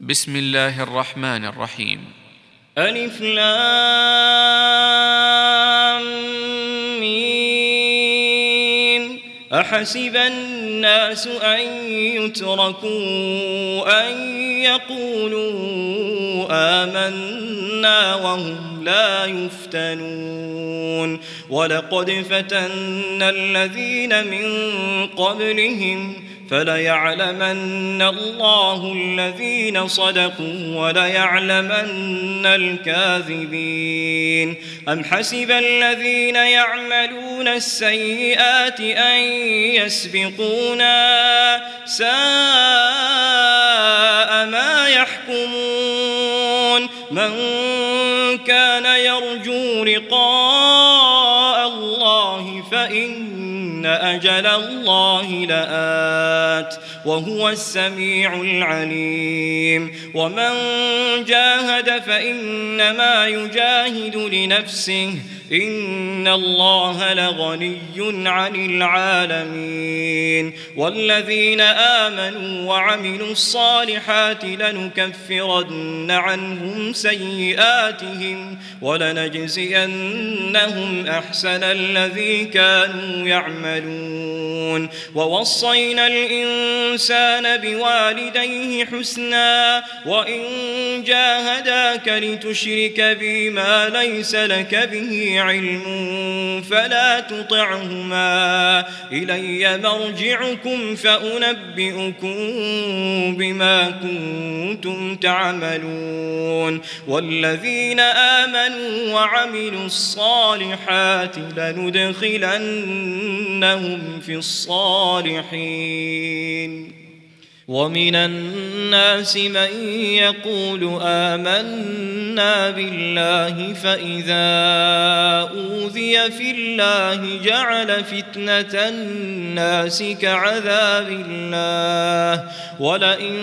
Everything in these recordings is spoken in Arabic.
بسم الله الرحمن الرحيم. ألف لام ميم. أحسب الناس أن يتركوا أن يقولوا آمنا وهم لا يفتنون ولقد فتنا الذين من قبلهم فليعلمن الله الذين صدقوا وليعلمن الكاذبين. أم حسب الذين يعملون السيئات أن يسبقونا ساء ما يحكمون. من كان يرجو لقاء الله فإن أجل الله لآت وهو السميع العليم. ومن جاهد فإنما يجاهد لنفسه إن الله لغني عن العالمين. والذين آمنوا وعملوا الصالحات لنكفرن عنهم سيئاتهم ولنجزينهم أحسن الذي كانوا يعملون. ووصينا الإنسان بوالديه حسنا وإن جاهداك لتشرك بي ما ليس لك به علم فلا تطعهما إلي مرجعكم فأنبئكم بما كنتم تعملون. والذين آمنوا وعملوا الصالحات لندخلنهم في الصالحين. ومن الناس من يقول آمنا بالله فإذا أوذي في الله جعل فتنة الناس كعذاب الله ولئن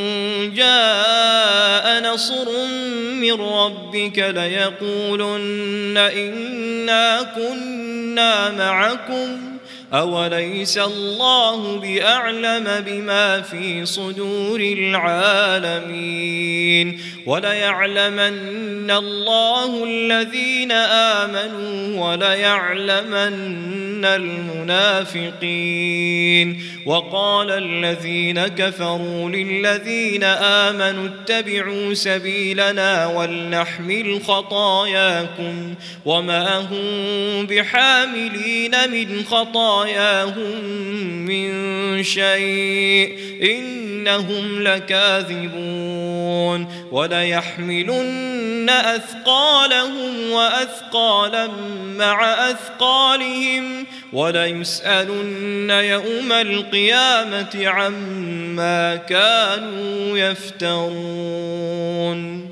جاء نصر من ربك ليقولن إنا كنا معكم أوليس الله بأعلم بما في صدور العالمين. وليعلمن الله الذين آمنوا وليعلمن المنافقين. وقال الذين كفروا للذين آمنوا اتبعوا سبيلنا ولنحمل خطاياكم وما هم بحاملين من خطاياهم من شيء إنهم لكاذبون. وليحملن أثقالهم وأثقالا مع أثقالهم وليسألن يوم القيامة عما كانوا يفترون.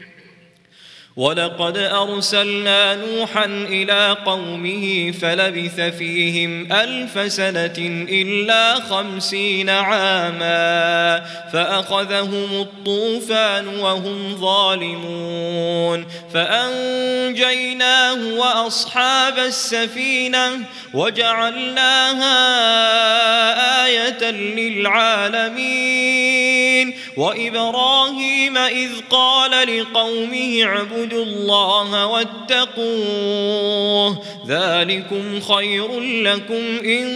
ولقد أرسلنا نوحا إلى قومه فلبث فيهم 1000 سنة إلا 50 عاما فأخذهم الطوفان وهم ظالمون فأنجيناه وأصحاب السفينة وجعلناها آية للعالمين. وإبراهيم إذ قال لقومه اعبدوا الله واتقوه ذلكم خير لكم إن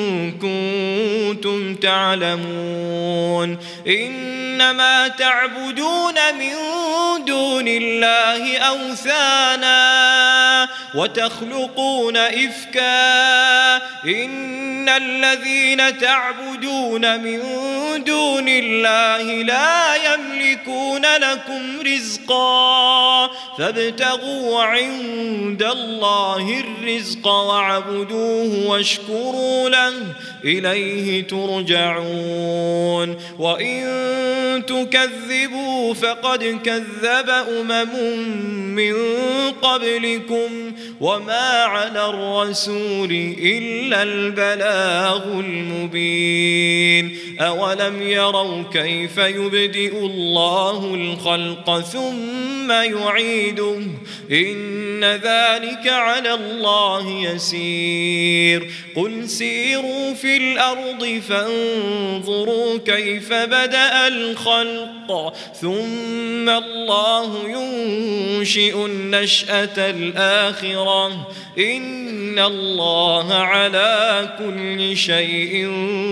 كنتم تعلمون. إنما تعبدون من دون الله أوثانا وتخلقون إفكا إن الذين تعبدون من دون الله لا يملكون لكم رزقا فابتغوا عند الله الرزق واعبدوه واشكروا له إليه ترجعون. وإن تكذبوا فقد كذب من قبلكم وما على الرسول إلا البلاغ المبين. أولم يروا كيف يبدئ الله الخلق ثم يعيده إن ذلك على الله يسير. قل سيروا في الأرض فانظروا كيف بدأ الخلق ثم الله ينشئ النشأة الآخرة إن الله على كل شيء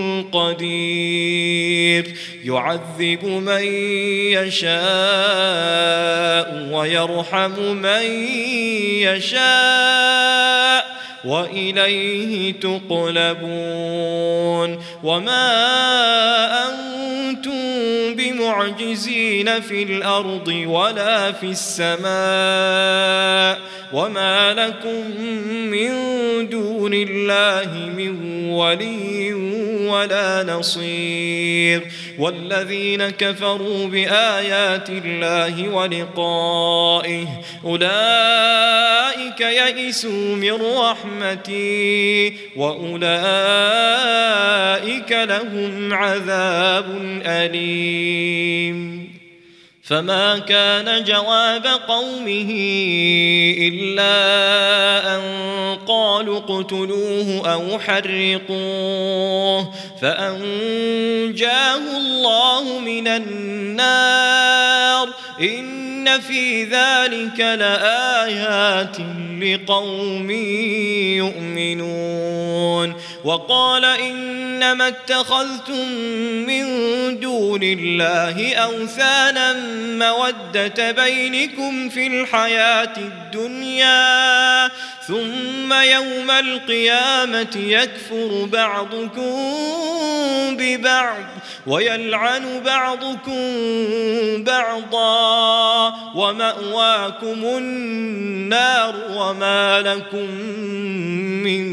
قدير يعذب من يشاء ويرحم من يشاء وإليه تقلبون وما أنتم بمعجزين في الأرض ولا في السماء وما لكم من دون الله من ولي ولا نصير والذين كفروا بآيات الله ولقائه أولئك يئسوا من رحمتي وأولئك لهم عذاب أليم فما كان جواب قومه إلا أن قالوا اقتلوه أو حرقوه فأنجاه الله من النار إن في ذلك لآيات لقوم يؤمنون وقال إنما اتخذتم من دون الله أوثانا مودة بينكم في الحياة الدنيا ثم يوم القيامة يكفر بعضكم ببعض ويلعن بعضكم بعضا ومأواكم النار وما لكم من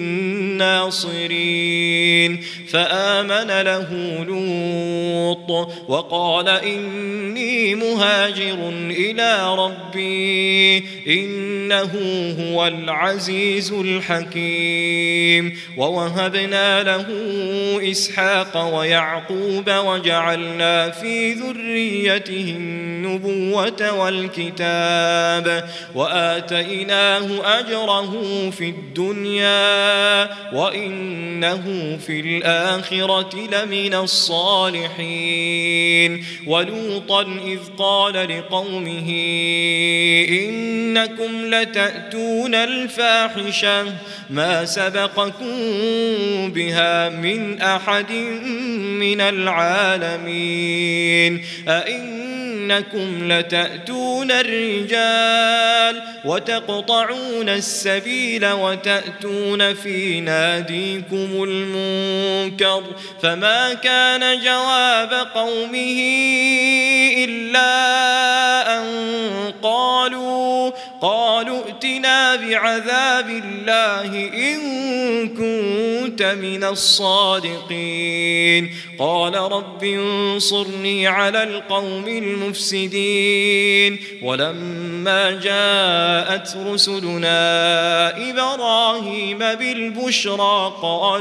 ناصرين فآمن له لوط وقال إني مهاجر إلى ربي إنه هو العزيز الحكيم ووهبنا له إسحاق ويعقوب وجعلنا في ذريته النبوة والكتاب وآتيناه أجره في الدنيا وإنه في الآخرة لمن الصالحين ولوطا إذ قال لقومه إنكم لتأتون الفاحشة ما سبقكم بها من أحد من العالمين أئنكم لتأتون الرجال وتقطعون السبيل وتأتون في ناديكم المنكر فما كان جواب قومه إلا أن قالوا ائتنا بعذاب الله إن كنت من الصادقين قال رب انصرني على القوم المفسدين ولما جاءت رسلنا إبراهيم بالبشرى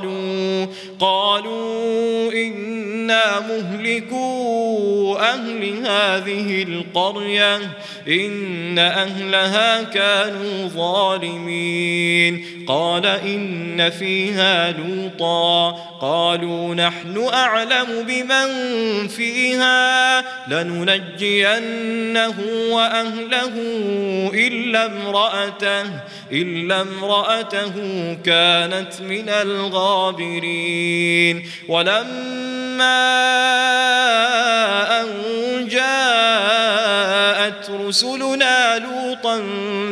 قالوا إنا مهلكو أهل هذه القرية إن أهلها كانوا ظالمين قال إن فيها لوطا قالوا نحن أعلم بمن فيها لننجينه وأهله إلا امرأته كانت من الغابرين ولما أن جاءت رسلنا لوطا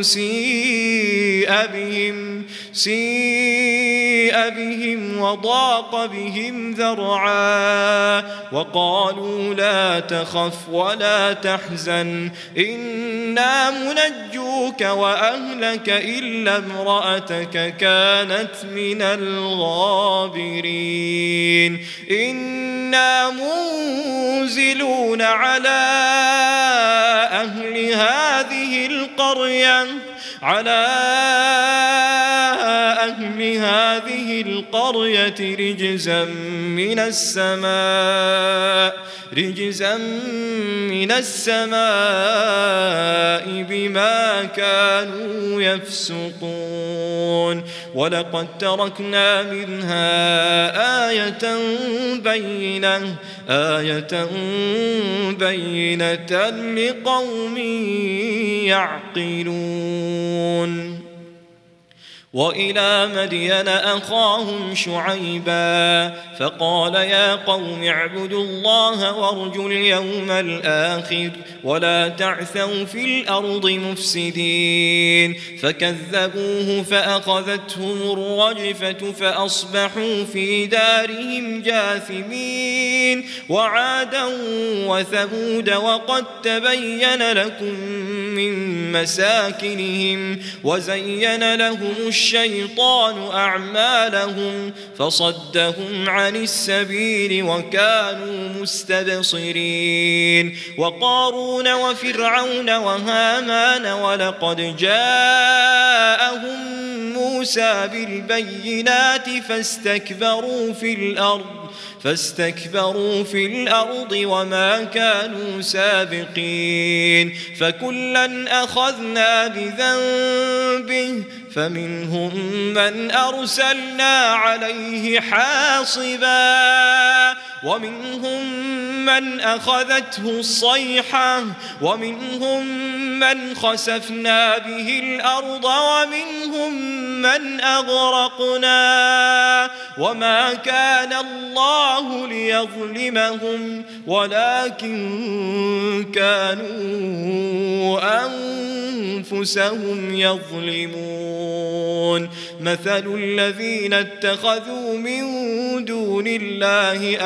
سيء بهم وضاق بهم ذرعا وقالوا لا تخف ولا تحزن إنا منجوك وأهلك إلا امرأتك كانت من الغابرين إنا منزلون على أهل هذه القرية على أهل هذه القرية رجزا من السماء بما كانوا يفسقون ولقد تركنا منها آية بينة لقوم يعقلون وإلى مدين أخاهم شعيبا فقال يا قوم اعبدوا الله وارجوا اليوم الآخر ولا تعثوا في الأرض مفسدين فكذبوه فأخذتهم الرجفة فأصبحوا في دارهم جاثمين وعادا وثمود وقد تبين لكم من مساكنهم وزين لهم الشيطان أعمالهم فصدهم عن السبيل وكانوا مستبصرين وقارون وفرعون وهامان ولقد جاءهم موسى بالبينات فاستكبروا في الأرض وما كانوا سابقين فكلا أخذنا بذنبه فمنهم من أرسلنا عليه حاصبا ومنهم من أخذته الصيحة ومنهم من خسفنا به الأرض ومنهم من أغرقنا وما كان الله ليظلمهم ولكن كانوا أنفسهم يظلمون مثل الذين اتخذوا من دون الله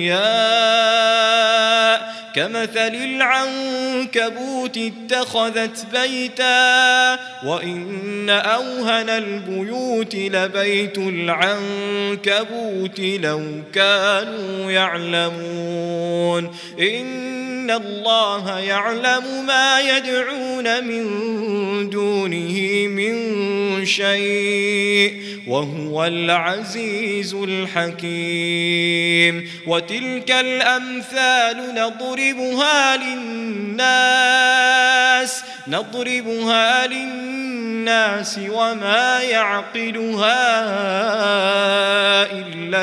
أولياء كمثل العنكبوت اتخذت بيتا وإن أوهن البيوت لبيت العنكبوت لو كانوا يعلمون إن الله يعلم ما يدعون من دونه من شيء وهو العزيز الحكيم وتلك الأمثال نضربها للناس وما يعقلها إلا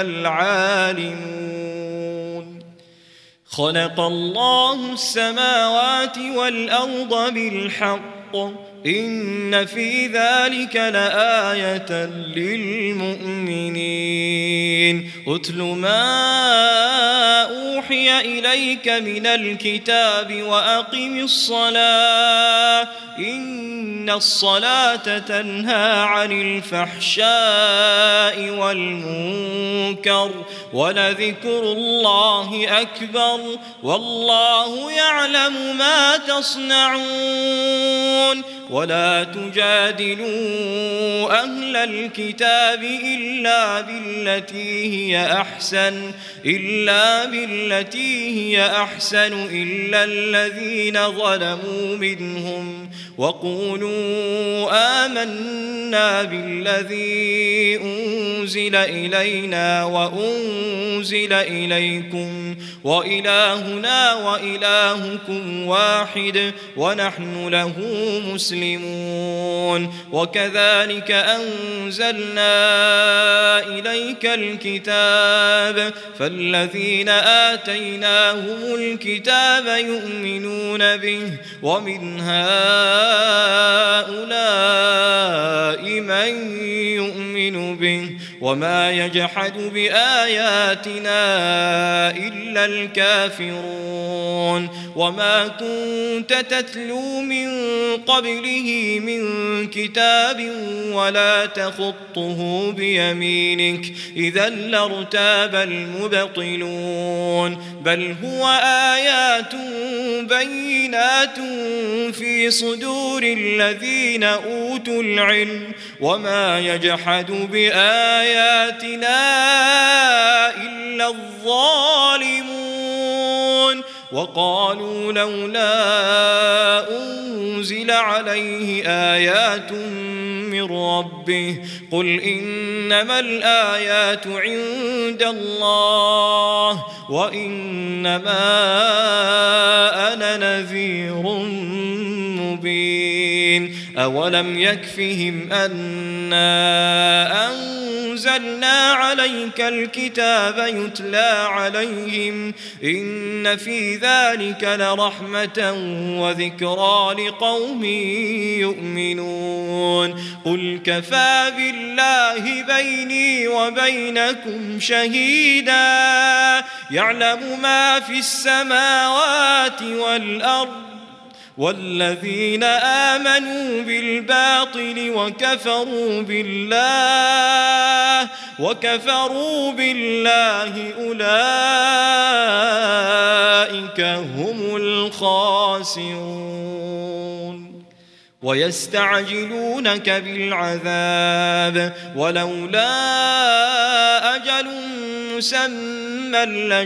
العالمون خلق الله السماوات والأرض بالحق إن في ذلك لآية للمؤمنين أتل ما أوحي إليك من الكتاب وأقم الصلاة إن الصلاة تنهى عن الفحشاء والمنكر ولذكر الله أكبر والله يعلم ما تصنعون ولا تجادلوا أهل الكتاب إلا بالتي هي أحسن إلا الذين ظلموا منهم وقولوا آمنا بالذي أنزل إلينا وأنزل إليكم وإلهنا وإلهكم واحد ونحن له مسلمون وكذلك أنزلنا إليك الكتاب فالذين آتيناهم الكتاب يؤمنون به ومن هؤلاء من يؤمن به وما يجحد بآياتنا إلا الكافرون وما كنت تتلو من قبله من كتاب ولا تخطه بيمينك إذا لارتاب المبطلون بل هو آيات بينات في صدور الذين أوتوا العلم وما يجحد بآياتنا إلا الظالمون وقالوا لولا أنزل عليه آيات من ربه قل إنما الآيات عند الله وإنما أنا نذير مبين أولم يكفهم أنا أنزلنا عليك الكتاب يتلى عليهم إن في ذلك لرحمة وذكرى لقوم يؤمنون قل كفى بالله بيني وبينكم شهيدا يعلم ما في السماوات والأرض والذين آمنوا بالباطل وكفروا بالله أولئك هم الخاسرون ويستعجلونك بالعذاب ولولا أجل مسمى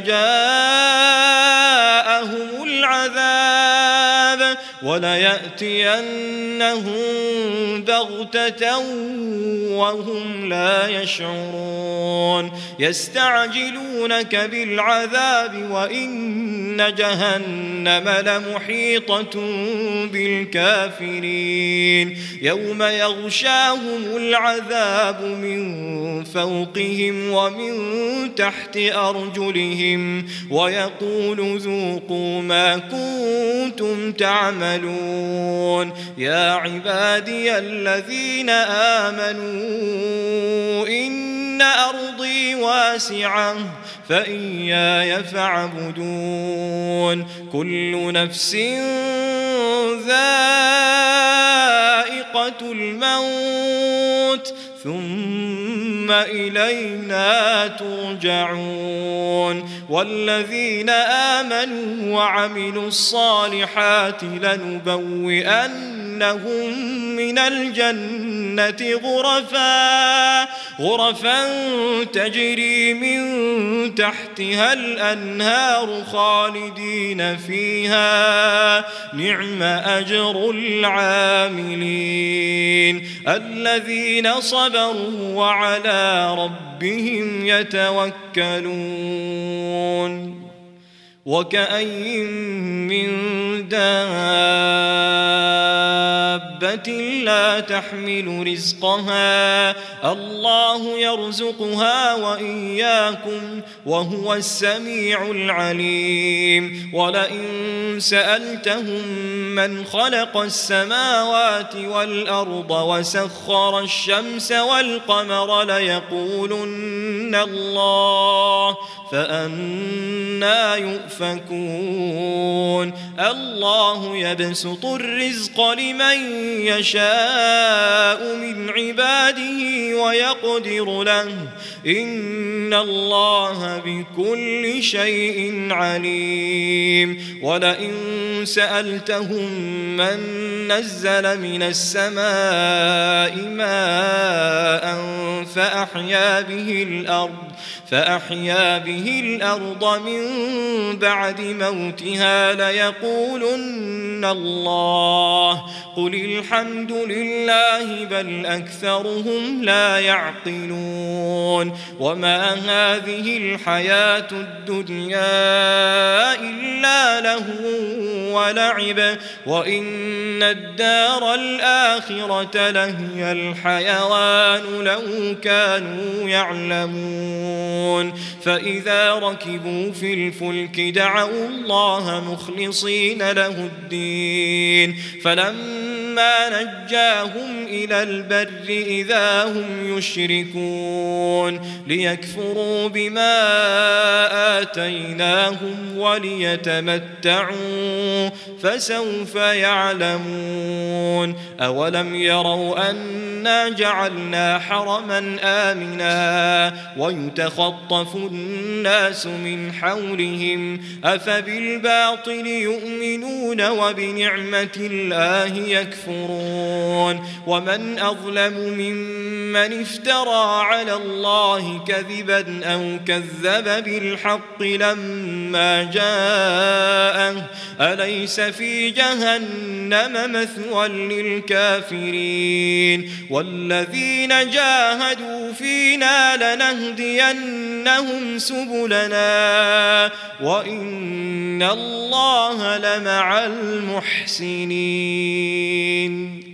لجاءهم العذاب وليأتينهم بغتة وهم لا يشعرون يستعجلونك بالعذاب وإن جهنم لمحيطة بالكافرين يوم يغشاهم العذاب من فوقهم ومن تحت أرجلهم ويقول ذوقوا ما كنتم تعملون يا عبادي الذين آمنوا إن أرضي واسعة فإياي فاعبدون كل نفس ذائقة الموت ثم إلينا ترجعون والذين آمنوا وعملوا الصالحات لنبوئنهم من الجنة غرفا تجري من تحتها الأنهار خالدين فيها نعم أجر العاملين الذين صبروا وعلى ربهم يتوكلون وكأين من دابة لا تحمل رزقها الله يرزقها وإياكم وهو السميع العليم ولئن سألتهم من خلق السماوات والأرض وسخر الشمس والقمر ليقولن الله فأنى يؤفكون الله يبسط الرزق لمن يشاء من عباده ويقدر له إن الله بكل شيء عليم ولئن سألتهم من نزل من السماء ماء فأحيا به الأرض من بعد موتها ليقولن الله قل الحمد لله بل أكثرهم لا يعقلون وما هذه الحياة الدنيا إلا لهو ولعب وإن الدار الآخرة لهي الحيوان لو كانوا يعلمون فإذا ركبوا في الفلك دعوا الله مخلصين له الدين فلما نجاهم إلى البر إذا هم يشركون ليكفروا بما آتيناهم وليتمتعوا فسوف يعلمون أولم يروا أنا جعلنا حرما آمنا ويتخطف الناس من حولهم أفبالباطل يؤمنون وبنعمة الله يكفرون يكفرون ومن أظلم ممن افترى على الله كذبا أو كذب بالحق لما جاءه أليس في جهنم مثوى للكافرين والذين جاهدوا فينا لنهدينهم سبلنا وإن الله لمع المحسنين